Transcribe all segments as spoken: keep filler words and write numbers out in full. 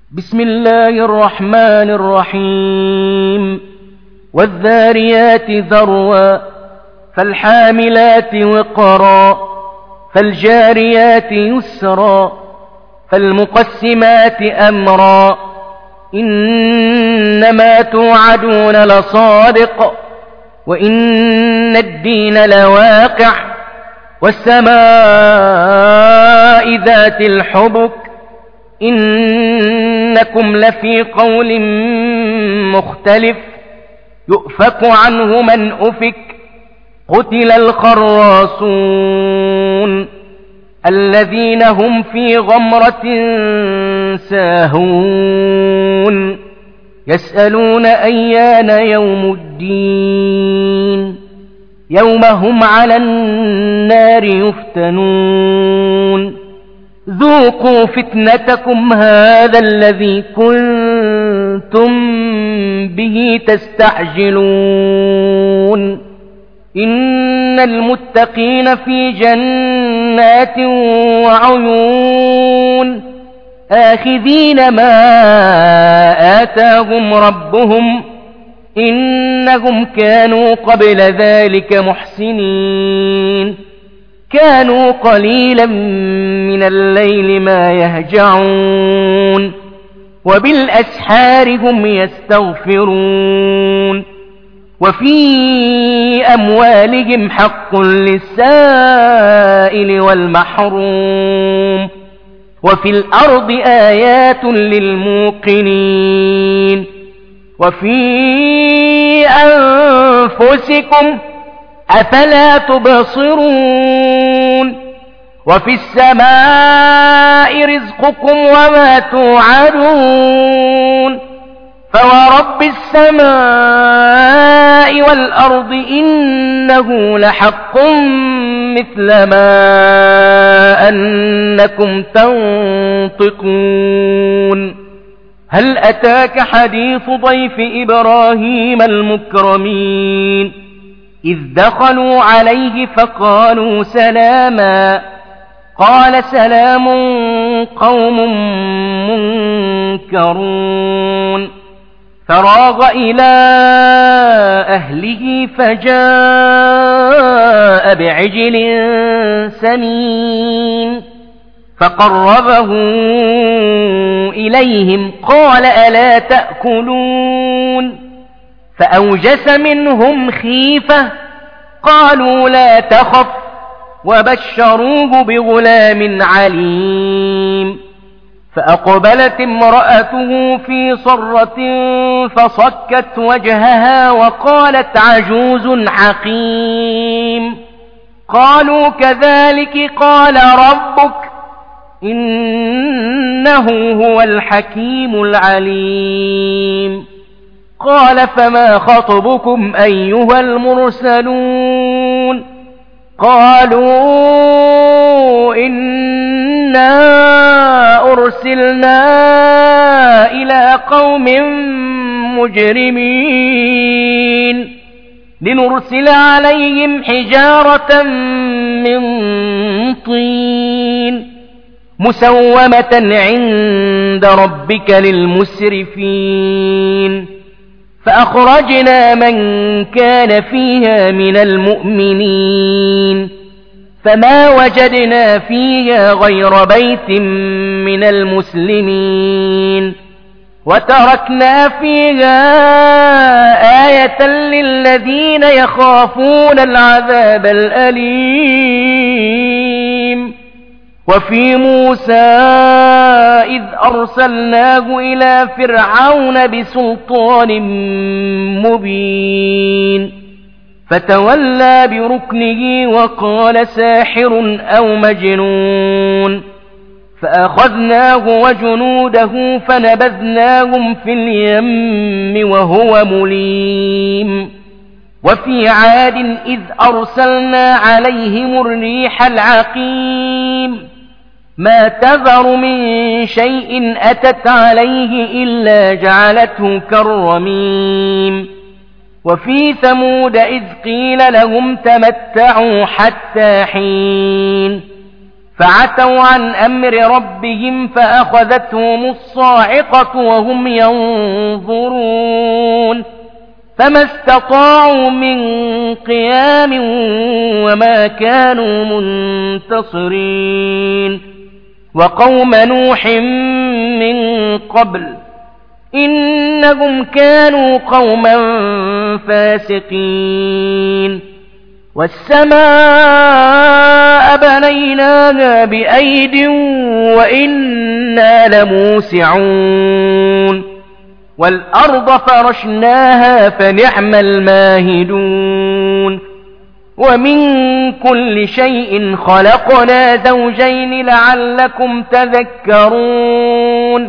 بسم الله الرحمن الرحيم والذاريات ذروا فالحاملات وقرا فالجاريات يسرا فالمقسمات أمرا إنما توعدون لصادق وإن الدين لواقع والسماء ذات الحبك إنكم لفي قول مختلف يؤفك عنه من أفك قتل الخراصون الذين هم في غمرة ساهون يسألون أيان يوم الدين يوم هم على النار يفتنون ذوقوا فتنتكم هذا الذي كنتم به تستعجلون إن المتقين في جنات وعيون آخذين ما آتاهم ربهم إنهم كانوا قبل ذلك محسنين كانوا قليلا من الليل ما يهجعون وبالأسحار هم يستغفرون وفي أموالهم حق للسائل والمحروم وفي الأرض آيات للموقنين وفي أنفسكم أفلا تبصرون وفي السماء رزقكم وما توعدون فورب السماء والأرض إنه لحق مثل ما أنكم تنطقون هل أتاك حديث ضيف إبراهيم المكرمين إذ دخلوا عليه فقالوا سلاما قال سلام قوم منكرون فراغ إلى أهله فجاء بعجل سمين فقربه إليهم قال ألا تأكلون فأوجس منهم خيفة قالوا لا تخف وبشروه بغلام عليم فأقبلت امرأته في صرة فصكت وجهها وقالت عجوز حقيم قالوا كذلك قال ربك إنه هو الحكيم العليم قال فما خطبكم أيها المرسلون قالوا إنا أرسلنا إلى قوم مجرمين لنرسل عليهم حجارة من طين مسومة عند ربك للمسرفين فأخرجنا من كان فيها من المؤمنين فما وجدنا فيها غير بيت من المسلمين وتركنا فيها آية للذين يخافون العذاب الأليم وفي موسى إذ أرسلناه إلى فرعون بسلطان مبين فتولى بركنه وقال ساحر أو مجنون فأخذناه وجنوده فنبذناهم في اليم وهو مليم وفي عاد إذ أرسلنا عليهم الريح العقيم ما تذر من شيء أتت عليه إلا جعلته كالرميم وفي ثمود إذ قيل لهم تمتعوا حتى حين فعتوا عن أمر ربهم فأخذتهم الصاعقة وهم ينظرون فما استطاعوا من قيام وما كانوا منتصرين وقوم نوح من قبل إنهم كانوا قوما فاسقين والسماء بنيناها بأيد وإنا لموسعون والأرض فرشناها فنعم الماهدون ومن كل شيء خلقنا زوجين لعلكم تذكرون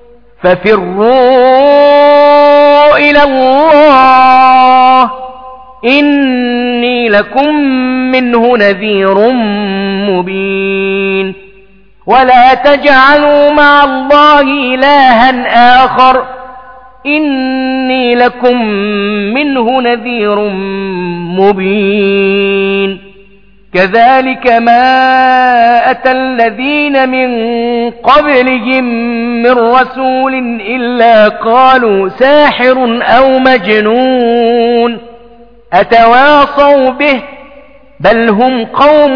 ففروا إلى الله إني لكم منه نذير مبين ولا تجعلوا مع الله إلها آخر إني لكم منه نذير مبين كذلك ما أتى الذين من قبلهم من رسول إلا قالوا ساحر أو مجنون أتواصوا به بل هم قوم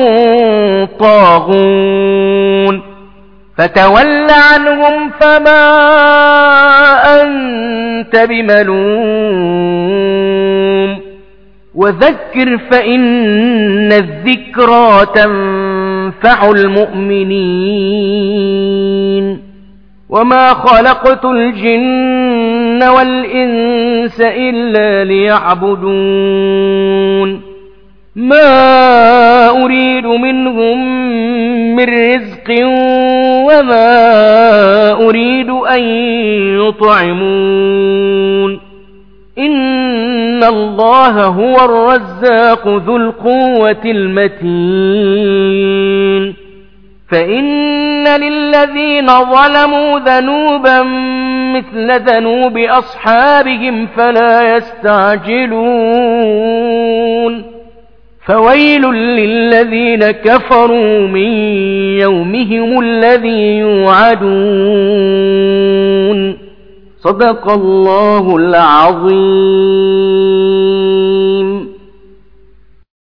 طاغون فتول عنهم فما أنت بملوم وذكر فإن الذكرى تنفع المؤمنين وما خلقت الجن والإنس إلا ليعبدون ما أريد منهم من رزق وما أريد أن يطعمون إن الله هو الرزاق ذو القوة المتين فإن للذين ظلموا ذنوبا مثل ذنوب أصحابهم فلا يستعجلون فويل للذين كفروا من يومهم الذي يوعدون صدق الله العظيم.